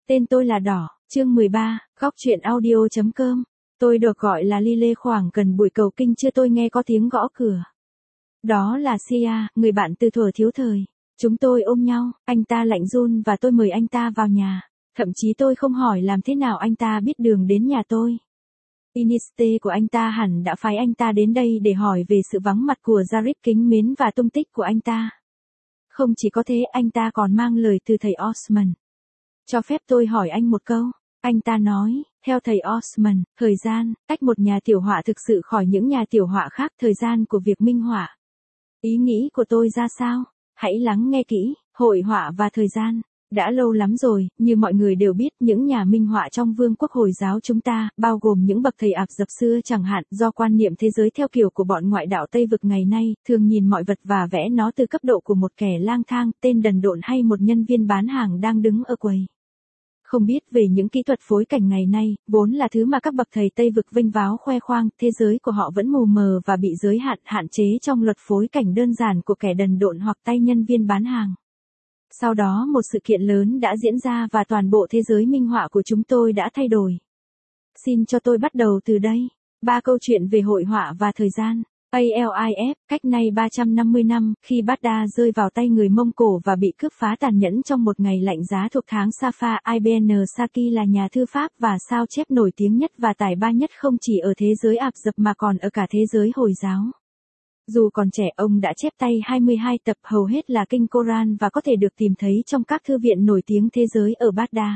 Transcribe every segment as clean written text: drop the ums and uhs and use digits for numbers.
Tên tôi là Đỏ, chương 13, góc truyện audio.com. Tôi được gọi là Lily khoảng gần buổi cầu kinh chưa tôi nghe có tiếng gõ cửa. Đó là Sia, người bạn từ thuở thiếu thời. Chúng tôi ôm nhau, anh ta lạnh run và tôi mời anh ta vào nhà. Thậm chí tôi không hỏi làm thế nào anh ta biết đường đến nhà tôi. Iniste của anh ta hẳn đã phái anh ta đến đây để hỏi về sự vắng mặt của Jared kính mến và tung tích của anh ta. Không chỉ có thế, anh ta còn mang lời từ thầy Osman. Cho phép tôi hỏi anh một câu. Anh ta nói, theo thầy Osman, thời gian, tách một nhà tiểu họa thực sự khỏi những nhà tiểu họa khác, thời gian của việc minh họa. Ý nghĩ của tôi ra sao? Hãy lắng nghe kỹ, hội họa và thời gian. Đã lâu lắm rồi, như mọi người đều biết, những nhà minh họa trong vương quốc Hồi giáo chúng ta, bao gồm những bậc thầy Ả Rập xưa chẳng hạn, do quan niệm thế giới theo kiểu của bọn ngoại đạo Tây vực ngày nay, thường nhìn mọi vật và vẽ nó từ cấp độ của một kẻ lang thang, tên đần độn hay một nhân viên bán hàng đang đứng ở quầy. Không biết về những kỹ thuật phối cảnh ngày nay, vốn là thứ mà các bậc thầy Tây vực vênh váo khoe khoang, thế giới của họ vẫn mù mờ và bị giới hạn chế trong luật phối cảnh đơn giản của kẻ đần độn hoặc tay nhân viên bán hàng. Sau đó một sự kiện lớn đã diễn ra và toàn bộ thế giới minh họa của chúng tôi đã thay đổi. Xin cho tôi bắt đầu từ đây. 3 câu chuyện về hội họa và thời gian. ALIF, cách nay 350 năm, khi Baghdad rơi vào tay người Mông Cổ và bị cướp phá tàn nhẫn trong một ngày lạnh giá thuộc tháng Safar, Ibn Saki là nhà thư pháp và sao chép nổi tiếng nhất và tài ba nhất không chỉ ở thế giới Ả Rập mà còn ở cả thế giới Hồi giáo. Dù còn trẻ, ông đã chép tay 22 tập, hầu hết là kinh Koran và có thể được tìm thấy trong các thư viện nổi tiếng thế giới ở Baghdad.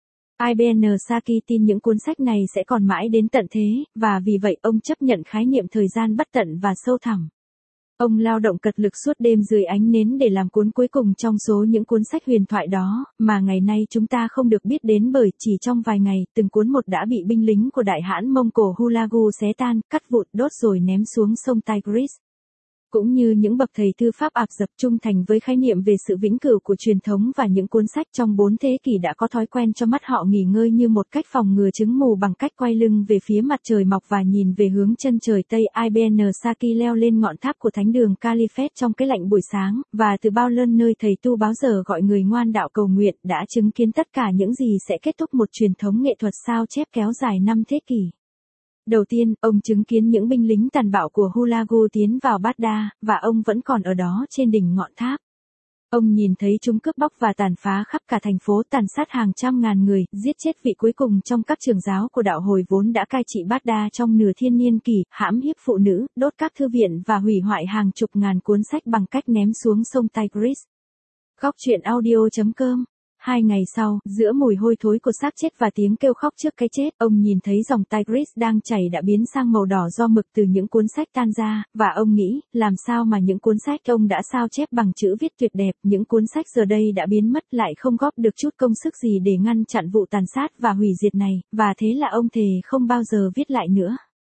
Ibn Saki tin những cuốn sách này sẽ còn mãi đến tận thế, và vì vậy ông chấp nhận khái niệm thời gian bất tận và sâu thẳm. Ông lao động cật lực suốt đêm dưới ánh nến để làm cuốn cuối cùng trong số những cuốn sách huyền thoại đó, mà ngày nay chúng ta không được biết đến bởi chỉ trong vài ngày, từng cuốn một đã bị binh lính của đại hãn Mông Cổ Hulagu xé tan, cắt vụn, đốt rồi ném xuống sông Tigris. Cũng như những bậc thầy thư pháp Ả Rập trung thành với khái niệm về sự vĩnh cửu của truyền thống và những cuốn sách trong 4 thế kỷ đã có thói quen cho mắt họ nghỉ ngơi như một cách phòng ngừa chứng mù bằng cách quay lưng về phía mặt trời mọc và nhìn về hướng chân trời Tây. Ibn Saki leo lên ngọn tháp của thánh đường Caliphate trong cái lạnh buổi sáng, và từ bao lần nơi thầy tu báo giờ gọi người ngoan đạo cầu nguyện, đã chứng kiến tất cả những gì sẽ kết thúc một truyền thống nghệ thuật sao chép kéo dài 5 thế kỷ. Đầu tiên, ông chứng kiến những binh lính tàn bạo của Hulagu tiến vào Baghdad, và ông vẫn còn ở đó trên đỉnh ngọn tháp. Ông nhìn thấy chúng cướp bóc và tàn phá khắp cả thành phố, tàn sát hàng trăm ngàn người, giết chết vị cuối cùng trong các trưởng giáo của đạo Hồi vốn đã cai trị Baghdad trong nửa thiên niên kỷ, hãm hiếp phụ nữ, đốt các thư viện và hủy hoại hàng chục ngàn cuốn sách bằng cách ném xuống sông Tigris. Góc truyện audio.com. 2 ngày sau, giữa mùi hôi thối của xác chết và tiếng kêu khóc trước cái chết, ông nhìn thấy dòng Tigris đang chảy đã biến sang màu đỏ do mực từ những cuốn sách tan ra, và ông nghĩ, làm sao mà những cuốn sách ông đã sao chép bằng chữ viết tuyệt đẹp, những cuốn sách giờ đây đã biến mất lại không góp được chút công sức gì để ngăn chặn vụ tàn sát và hủy diệt này, và thế là ông thề không bao giờ viết lại nữa.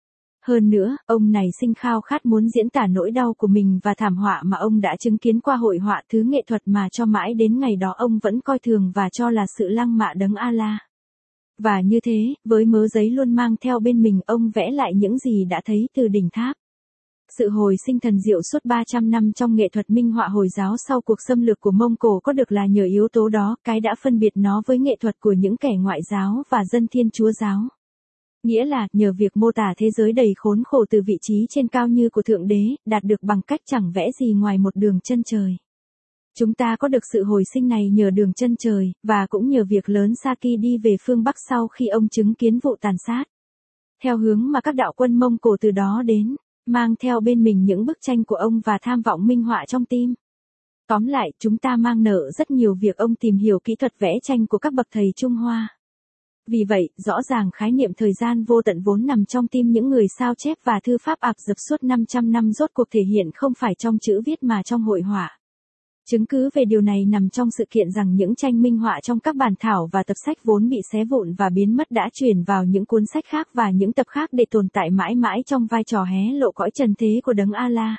Hơn nữa, ông này sinh khao khát muốn diễn tả nỗi đau của mình và thảm họa mà ông đã chứng kiến qua hội họa, thứ nghệ thuật mà cho mãi đến ngày đó ông vẫn coi thường và cho là sự lăng mạ đấng Allah. Và như thế, với mớ giấy luôn mang theo bên mình, ông vẽ lại những gì đã thấy từ đỉnh tháp. Sự hồi sinh thần diệu suốt 300 năm trong nghệ thuật minh họa Hồi giáo sau cuộc xâm lược của Mông Cổ có được là nhờ yếu tố đó, cái đã phân biệt nó với nghệ thuật của những kẻ ngoại giáo và dân Thiên Chúa giáo. Nghĩa là, nhờ việc mô tả thế giới đầy khốn khổ từ vị trí trên cao như của Thượng Đế, đạt được bằng cách chẳng vẽ gì ngoài một đường chân trời. Chúng ta có được sự hồi sinh này nhờ đường chân trời, và cũng nhờ việc lớn Saki đi về phương Bắc sau khi ông chứng kiến vụ tàn sát. Theo hướng mà các đạo quân Mông Cổ từ đó đến, mang theo bên mình những bức tranh của ông và tham vọng minh họa trong tim. Tóm lại, chúng ta mang nợ rất nhiều việc ông tìm hiểu kỹ thuật vẽ tranh của các bậc thầy Trung Hoa. Vì vậy, rõ ràng khái niệm thời gian vô tận vốn nằm trong tim những người sao chép và thư pháp Ả Rập suốt 500 năm rốt cuộc thể hiện không phải trong chữ viết mà trong hội họa. Chứng cứ về điều này nằm trong sự kiện rằng những tranh minh họa trong các bản thảo và tập sách vốn bị xé vụn và biến mất đã chuyển vào những cuốn sách khác và những tập khác để tồn tại mãi mãi trong vai trò hé lộ cõi trần thế của đấng Allah.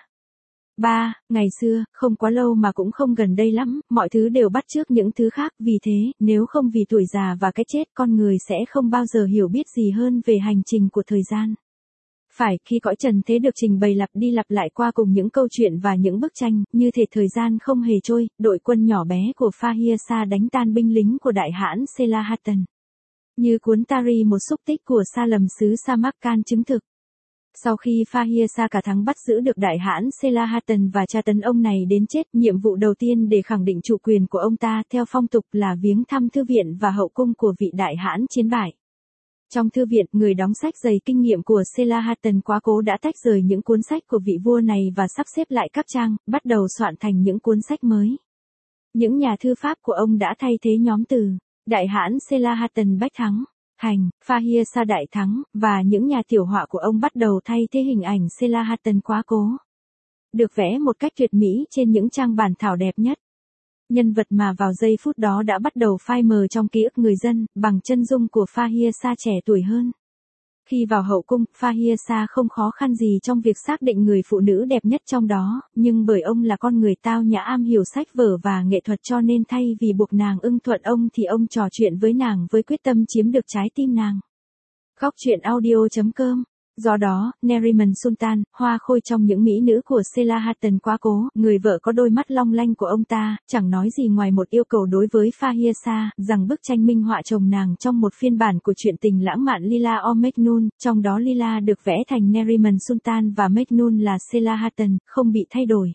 3. Ngày xưa, không quá lâu mà cũng không gần đây lắm, mọi thứ đều bắt chước những thứ khác, vì thế, nếu không vì tuổi già và cái chết, con người sẽ không bao giờ hiểu biết gì hơn về hành trình của thời gian. Phải, khi cõi trần thế được trình bày lặp đi lặp lại qua cùng những câu chuyện và những bức tranh, như thể thời gian không hề trôi, đội quân nhỏ bé của Fahiyasa đánh tan binh lính của đại hãn Selahattin. Như cuốn Tari một xúc tích của Sa Lầm xứ Samarkand chứng thực. Sau khi Fahiyasa cả thắng bắt giữ được đại hãn Selahattin và tra tấn ông này đến chết, nhiệm vụ đầu tiên để khẳng định chủ quyền của ông ta theo phong tục là viếng thăm thư viện và hậu cung của vị đại hãn chiến bại. Trong thư viện, người đóng sách dày kinh nghiệm của Selahattin quá cố đã tách rời những cuốn sách của vị vua này và sắp xếp lại các trang, bắt đầu soạn thành những cuốn sách mới. Những nhà thư pháp của ông đã thay thế nhóm từ đại hãn Selahattin bách thắng, hành, Fahiyasa đại thắng, và những nhà tiểu họa của ông bắt đầu thay thế hình ảnh Selahattin quá cố. Được vẽ một cách tuyệt mỹ trên những trang bản thảo đẹp nhất. Nhân vật mà vào giây phút đó đã bắt đầu phai mờ trong ký ức người dân, bằng chân dung của Fahiyasa trẻ tuổi hơn. Khi vào hậu cung, Fahiyasa không khó khăn gì trong việc xác định người phụ nữ đẹp nhất trong đó, nhưng bởi ông là con người tao nhã am hiểu sách vở và nghệ thuật cho nên thay vì buộc nàng ưng thuận ông thì ông trò chuyện với nàng với quyết tâm chiếm được trái tim nàng. Góc truyện audio.com. Do đó, Neriman Sultan, hoa khôi trong những mỹ nữ của Selahattin quá cố, người vợ có đôi mắt long lanh của ông ta, chẳng nói gì ngoài một yêu cầu đối với Fahiyasa, rằng bức tranh minh họa chồng nàng trong một phiên bản của truyện tình lãng mạn Lila o Mejnun, trong đó Lila được vẽ thành Neriman Sultan và Mejnun là Selahattin, không bị thay đổi.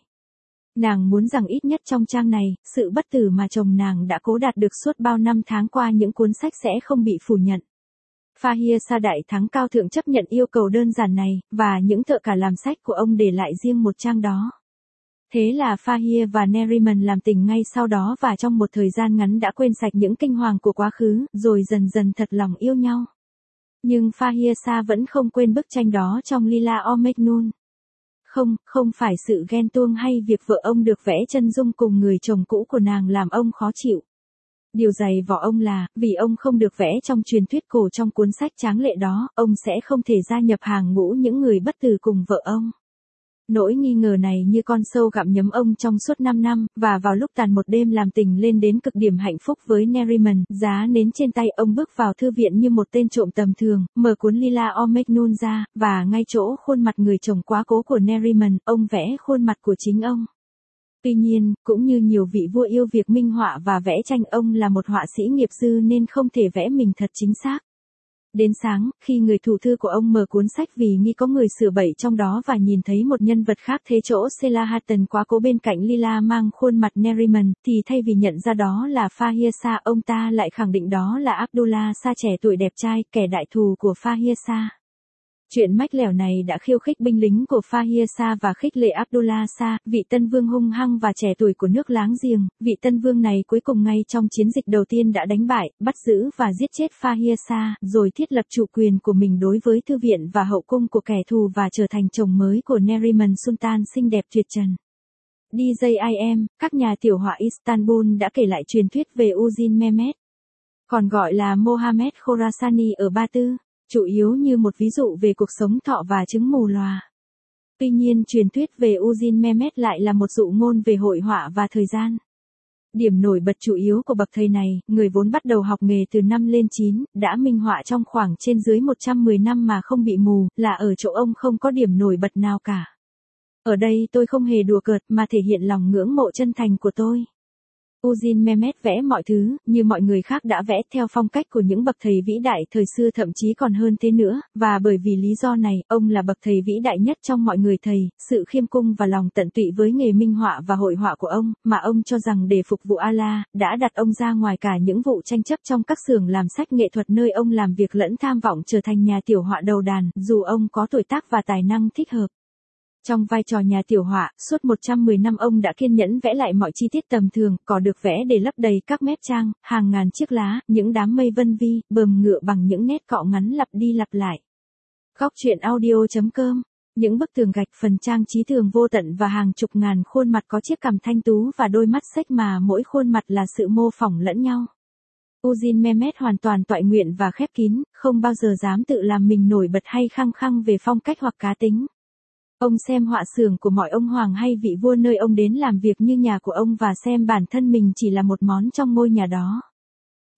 Nàng muốn rằng ít nhất trong trang này, sự bất tử mà chồng nàng đã cố đạt được suốt bao năm tháng qua những cuốn sách sẽ không bị phủ nhận. Fahiyasa đại thắng cao thượng chấp nhận yêu cầu đơn giản này, và những thợ cả làm sách của ông để lại riêng một trang đó. Thế là Fahiyasa và Neriman làm tình ngay sau đó và trong một thời gian ngắn đã quên sạch những kinh hoàng của quá khứ, rồi dần dần thật lòng yêu nhau. Nhưng Fahiyasa vẫn không quên bức tranh đó trong Lila o Mejnun. Không phải sự ghen tuông hay việc vợ ông được vẽ chân dung cùng người chồng cũ của nàng làm ông khó chịu. Điều dày vò ông là, vì ông không được vẽ trong truyền thuyết cổ trong cuốn sách tráng lệ đó, ông sẽ không thể gia nhập hàng ngũ những người bất tử cùng vợ ông. Nỗi nghi ngờ này như con sâu gặm nhấm ông trong suốt 5 năm, và vào lúc tàn một đêm làm tình lên đến cực điểm hạnh phúc với Neriman, giá nến trên tay ông bước vào thư viện như một tên trộm tầm thường, mở cuốn Lila o Mejnun ra, và ngay chỗ khuôn mặt người chồng quá cố của Neriman, ông vẽ khuôn mặt của chính ông. Tuy nhiên, cũng như nhiều vị vua yêu việc minh họa và vẽ tranh, ông là một họa sĩ nghiệp dư nên không thể vẽ mình thật chính xác. Đến sáng, khi người thủ thư của ông mở cuốn sách vì nghi có người sửa bậy trong đó và nhìn thấy một nhân vật khác thế chỗ Selahattin quá cố bên cạnh Lila mang khuôn mặt Neriman, thì thay vì nhận ra đó là Fahiyasa, ông ta lại khẳng định đó là Abdullah Shah trẻ tuổi đẹp trai, kẻ đại thù của Fahiyasa. Chuyện mách lẻo này đã khiêu khích binh lính của Fahiyasa và khích lệ Abdullah Shah, vị tân vương hung hăng và trẻ tuổi của nước láng giềng. Vị tân vương này cuối cùng ngay trong chiến dịch đầu tiên đã đánh bại, bắt giữ và giết chết Fahiyasa, rồi thiết lập chủ quyền của mình đối với thư viện và hậu cung của kẻ thù và trở thành chồng mới của Neriman Sultan xinh đẹp tuyệt trần. DJIM, các nhà tiểu họa Istanbul đã kể lại truyền thuyết về Uzin Mehmet, còn gọi là Mohammed Khorasani ở Ba Tư, chủ yếu như một ví dụ về cuộc sống thọ và chứng mù lòa. Tuy nhiên truyền thuyết về Uzin Mehmet lại là một dụ ngôn về hội họa và thời gian. Điểm nổi bật chủ yếu của bậc thầy này, người vốn bắt đầu học nghề từ năm lên 9, đã minh họa trong khoảng trên dưới 110 năm mà không bị mù, là ở chỗ ông không có điểm nổi bật nào cả. Ở đây tôi không hề đùa cợt mà thể hiện lòng ngưỡng mộ chân thành của tôi. Uzin Mehmet vẽ mọi thứ, như mọi người khác đã vẽ theo phong cách của những bậc thầy vĩ đại thời xưa, thậm chí còn hơn thế nữa, và bởi vì lý do này, ông là bậc thầy vĩ đại nhất trong mọi người thầy, sự khiêm cung và lòng tận tụy với nghề minh họa và hội họa của ông, mà ông cho rằng để phục vụ Allah, đã đặt ông ra ngoài cả những vụ tranh chấp trong các xưởng làm sách nghệ thuật nơi ông làm việc lẫn tham vọng trở thành nhà tiểu họa đầu đàn, dù ông có tuổi tác và tài năng thích hợp. Trong vai trò nhà tiểu họa, suốt 110 năm ông đã kiên nhẫn vẽ lại mọi chi tiết tầm thường, cỏ được vẽ để lấp đầy các mép trang, hàng ngàn chiếc lá, những đám mây vân vi, bờm ngựa bằng những nét cọ ngắn lặp đi lặp lại. Góc truyện audio.com. Những bức tường gạch, phần trang trí tường vô tận và hàng chục ngàn khuôn mặt có chiếc cằm thanh tú và đôi mắt xếch mà mỗi khuôn mặt là sự mô phỏng lẫn nhau. Uzin Mehmet hoàn toàn toại nguyện và khép kín, không bao giờ dám tự làm mình nổi bật hay khăng khăng về phong cách hoặc cá tính. Ông xem họa xưởng của mọi ông hoàng hay vị vua nơi ông đến làm việc như nhà của ông và xem bản thân mình chỉ là một món trong ngôi nhà đó.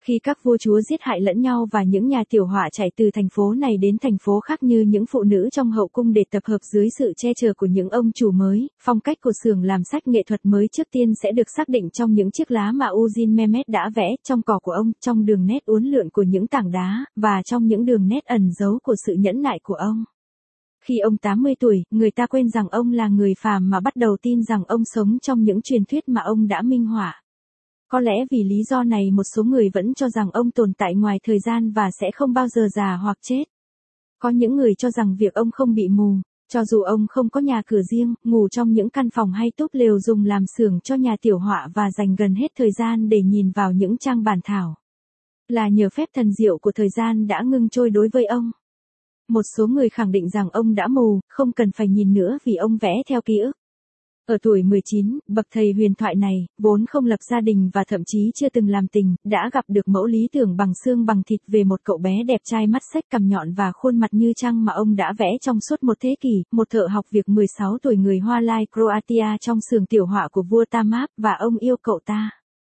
Khi các vua chúa giết hại lẫn nhau và những nhà tiểu họa chạy từ thành phố này đến thành phố khác như những phụ nữ trong hậu cung để tập hợp dưới sự che chở của những ông chủ mới, phong cách của xưởng làm sách nghệ thuật mới trước tiên sẽ được xác định trong những chiếc lá mà Eugene Mehmet đã vẽ, trong cỏ của ông, trong đường nét uốn lượn của những tảng đá, và trong những đường nét ẩn giấu của sự nhẫn nại của ông. Khi ông 80 tuổi, người ta quên rằng ông là người phàm mà bắt đầu tin rằng ông sống trong những truyền thuyết mà ông đã minh họa. Có lẽ vì lý do này một số người vẫn cho rằng ông tồn tại ngoài thời gian và sẽ không bao giờ già hoặc chết. Có những người cho rằng việc ông không bị mù, cho dù ông không có nhà cửa riêng, ngủ trong những căn phòng hay túp lều dùng làm xưởng cho nhà tiểu họa và dành gần hết thời gian để nhìn vào những trang bản thảo. Là nhờ phép thần diệu của thời gian đã ngưng trôi đối với ông. Một số người khẳng định rằng ông đã mù, không cần phải nhìn nữa vì ông vẽ theo ký ức. Ở tuổi 19, bậc thầy huyền thoại này, vốn không lập gia đình và thậm chí chưa từng làm tình, đã gặp được mẫu lý tưởng bằng xương bằng thịt về một cậu bé đẹp trai mắt xếch cằm nhọn và khuôn mặt như trăng mà ông đã vẽ trong suốt một thế kỷ, một thợ học việc 16 tuổi người Hoa Lai Croatia trong xưởng tiểu họa của vua Tamáp, và ông yêu cậu ta.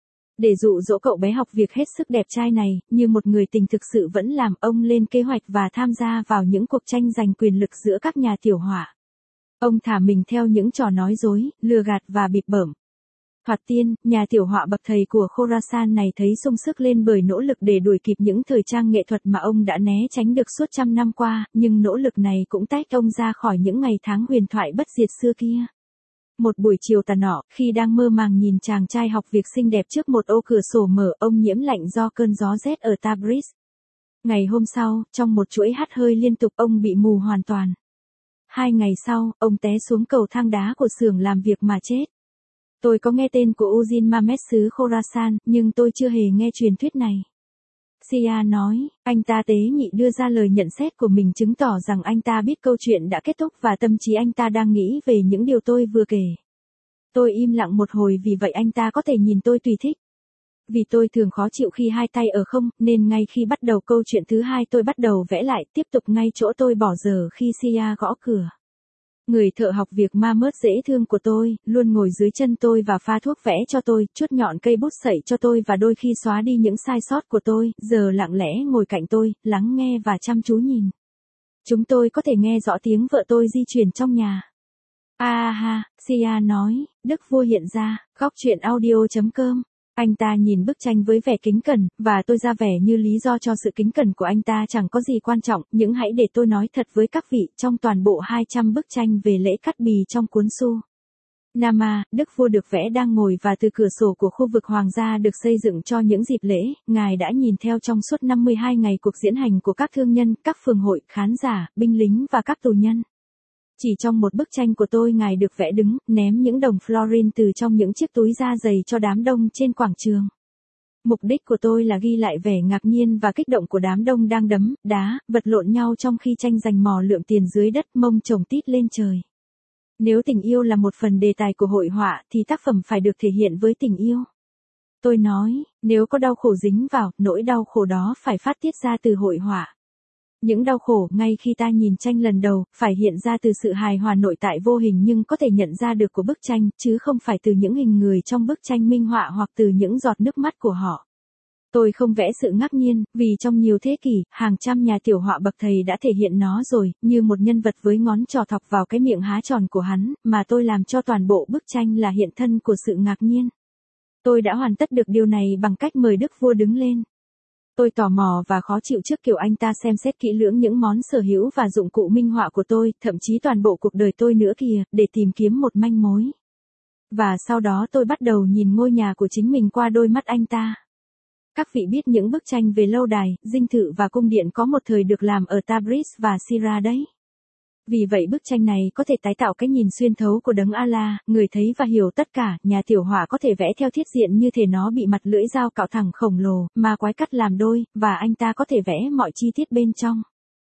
Để dụ dỗ cậu bé học việc hết sức đẹp trai này, như một người tình thực sự vẫn làm, ông lên kế hoạch và tham gia vào những cuộc tranh giành quyền lực giữa các nhà tiểu họa. Ông thả mình theo những trò nói dối, lừa gạt và bịp bợm. Thoạt tiên, nhà tiểu họa bậc thầy của Khorasan này thấy sung sức lên bởi nỗ lực để đuổi kịp những thời trang nghệ thuật mà ông đã né tránh được suốt trăm năm qua, nhưng nỗ lực này cũng tách ông ra khỏi những ngày tháng huyền thoại bất diệt xưa kia. Một buổi chiều tà nọ, khi đang mơ màng nhìn chàng trai học việc xinh đẹp trước một ô cửa sổ mở, ông nhiễm lạnh do cơn gió rét ở Tabriz. Ngày hôm sau, trong một chuỗi hắt hơi liên tục, ông bị mù hoàn toàn. 2 ngày sau, ông té xuống cầu thang đá của xưởng làm việc mà chết. Tôi có nghe tên của Eugene Mehmet xứ Khorasan, nhưng tôi chưa hề nghe truyền thuyết này. Sia nói, anh ta tế nhị đưa ra lời nhận xét của mình chứng tỏ rằng anh ta biết câu chuyện đã kết thúc và tâm trí anh ta đang nghĩ về những điều tôi vừa kể. Tôi im lặng một hồi vì vậy anh ta có thể nhìn tôi tùy thích. Vì tôi thường khó chịu khi hai tay ở không, nên ngay khi bắt đầu câu chuyện thứ hai tôi bắt đầu vẽ lại, tiếp tục ngay chỗ tôi bỏ dở khi Sia gõ cửa. Người thợ học việc ma mớt dễ thương của tôi, luôn ngồi dưới chân tôi và pha thuốc vẽ cho tôi, chuốt nhọn cây bút sậy cho tôi và đôi khi xóa đi những sai sót của tôi, giờ lặng lẽ ngồi cạnh tôi, lắng nghe và chăm chú nhìn. Chúng tôi có thể nghe rõ tiếng vợ tôi di chuyển trong nhà. Ha, Sia nói, Đức Vua hiện ra, góc chuyện audio.com. Anh ta nhìn bức tranh với vẻ kính cẩn, và tôi ra vẻ như lý do cho sự kính cẩn của anh ta chẳng có gì quan trọng, nhưng hãy để tôi nói thật với các vị, trong toàn bộ 200 bức tranh về lễ cắt bì trong cuốn Su Nama, Đức Vua được vẽ đang ngồi và từ cửa sổ của khu vực hoàng gia được xây dựng cho những dịp lễ, ngài đã nhìn theo trong suốt 52 ngày cuộc diễn hành của các thương nhân, các phường hội, khán giả, binh lính và các tù nhân. Chỉ trong một bức tranh của tôi ngài được vẽ đứng, ném những đồng florin từ trong những chiếc túi da dày cho đám đông trên quảng trường. Mục đích của tôi là ghi lại vẻ ngạc nhiên và kích động của đám đông đang đấm, đá, vật lộn nhau trong khi tranh giành mò lượm tiền dưới đất, mông chồng tít lên trời. Nếu tình yêu là một phần đề tài của hội họa thì tác phẩm phải được thể hiện với tình yêu. Tôi nói, nếu có đau khổ dính vào, nỗi đau khổ đó phải phát tiết ra từ hội họa. Những đau khổ ngay khi ta nhìn tranh lần đầu, phải hiện ra từ sự hài hòa nội tại vô hình nhưng có thể nhận ra được của bức tranh, chứ không phải từ những hình người trong bức tranh minh họa hoặc từ những giọt nước mắt của họ. Tôi không vẽ sự ngạc nhiên, vì trong nhiều thế kỷ, hàng trăm nhà tiểu họa bậc thầy đã thể hiện nó rồi, như một nhân vật với ngón trỏ thọc vào cái miệng há tròn của hắn, mà tôi làm cho toàn bộ bức tranh là hiện thân của sự ngạc nhiên. Tôi đã hoàn tất được điều này bằng cách mời Đức Vua đứng lên. Tôi tò mò và khó chịu trước kiểu anh ta xem xét kỹ lưỡng những món sở hữu và dụng cụ minh họa của tôi, thậm chí toàn bộ cuộc đời tôi nữa kìa, để tìm kiếm một manh mối. Và sau đó tôi bắt đầu nhìn ngôi nhà của chính mình qua đôi mắt anh ta. Các vị biết những bức tranh về lâu đài, dinh thự và cung điện có một thời được làm ở Tabriz và Sira đấy. Vì vậy bức tranh này có thể tái tạo cái nhìn xuyên thấu của đấng Allah, người thấy và hiểu tất cả. Nhà tiểu họa có thể vẽ theo thiết diện như thể nó bị mặt lưỡi dao cạo thẳng khổng lồ, mà quái cắt làm đôi, và anh ta có thể vẽ mọi chi tiết bên trong,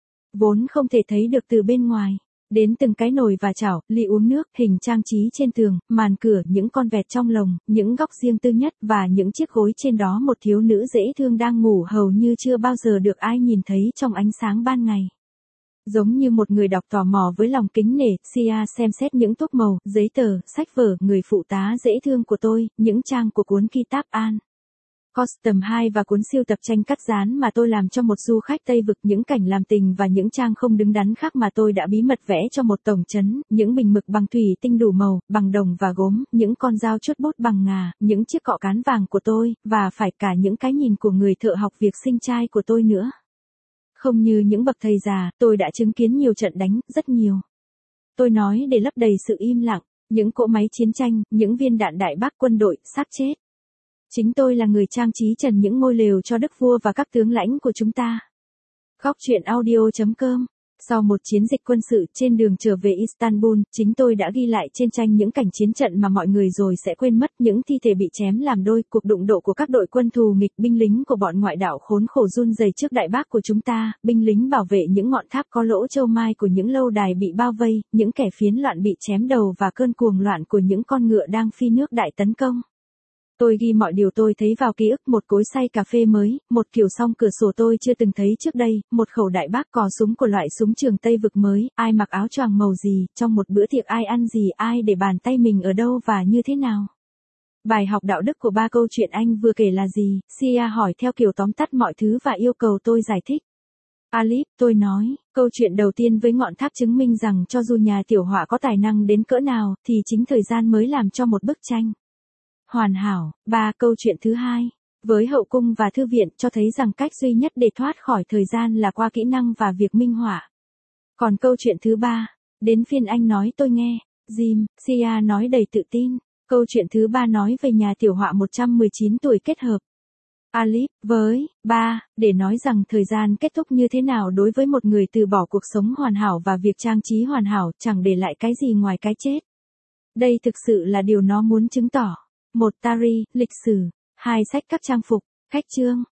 vốn không thể thấy được từ bên ngoài. Đến từng cái nồi và chảo, ly uống nước, hình trang trí trên tường, màn cửa, những con vẹt trong lồng, những góc riêng tư nhất và những chiếc gối trên đó một thiếu nữ dễ thương đang ngủ hầu như chưa bao giờ được ai nhìn thấy trong ánh sáng ban ngày. Giống như một người đọc tò mò với lòng kính nể, Sia xem xét những thuốc màu, giấy tờ, sách vở, người phụ tá dễ thương của tôi, những trang của cuốn Kitab An. Custom 2 và cuốn siêu tập tranh cắt dán mà tôi làm cho một du khách Tây Vực, những cảnh làm tình và những trang không đứng đắn khác mà tôi đã bí mật vẽ cho một tổng trấn, những bình mực bằng thủy tinh đủ màu, bằng đồng và gốm, những con dao chốt bút bằng ngà, những chiếc cọ cán vàng của tôi, và phải cả những cái nhìn của người thợ học việc sinh trai của tôi nữa. Không như những bậc thầy già, tôi đã chứng kiến nhiều trận đánh, rất nhiều. Tôi nói để lấp đầy sự im lặng, những cỗ máy chiến tranh, những viên đạn đại bác quân đội, xác chết. Chính tôi là người trang trí trần những ngôi lều cho đức vua và các tướng lãnh của chúng ta. Góc truyện audio.com. Sau một chiến dịch quân sự trên đường trở về Istanbul, chính tôi đã ghi lại trên tranh những cảnh chiến trận mà mọi người rồi sẽ quên mất, những thi thể bị chém làm đôi, cuộc đụng độ của các đội quân thù nghịch, binh lính của bọn ngoại đạo khốn khổ run rẩy trước đại bác của chúng ta, binh lính bảo vệ những ngọn tháp có lỗ châu mai của những lâu đài bị bao vây, những kẻ phiến loạn bị chém đầu và cơn cuồng loạn của những con ngựa đang phi nước đại tấn công. Tôi ghi mọi điều tôi thấy vào ký ức, một cối xay cà phê mới, một kiểu song cửa sổ tôi chưa từng thấy trước đây, một khẩu đại bác cò súng của loại súng trường Tây Vực mới, ai mặc áo choàng màu gì, trong một bữa tiệc ai ăn gì, ai để bàn tay mình ở đâu và như thế nào. Bài học đạo đức của ba câu chuyện anh vừa kể là gì? Sia hỏi theo kiểu tóm tắt mọi thứ và yêu cầu tôi giải thích. Alip, tôi nói, câu chuyện đầu tiên với ngọn tháp chứng minh rằng cho dù nhà tiểu họa có tài năng đến cỡ nào, thì chính thời gian mới làm cho một bức tranh hoàn hảo. Câu chuyện thứ hai, với hậu cung và thư viện, cho thấy rằng cách duy nhất để thoát khỏi thời gian là qua kỹ năng và việc minh họa. Còn câu chuyện thứ ba, đến phiên anh nói tôi nghe. Jim, Sia nói đầy tự tin. Câu chuyện thứ ba nói về nhà tiểu họa 119 tuổi kết hợp Alip với để nói rằng thời gian kết thúc như thế nào đối với một người từ bỏ cuộc sống hoàn hảo và việc trang trí hoàn hảo, chẳng để lại cái gì ngoài cái chết. Đây thực sự là điều nó muốn chứng tỏ. 1. Tari, lịch sử. 2. Sách các trang phục. Khách chương.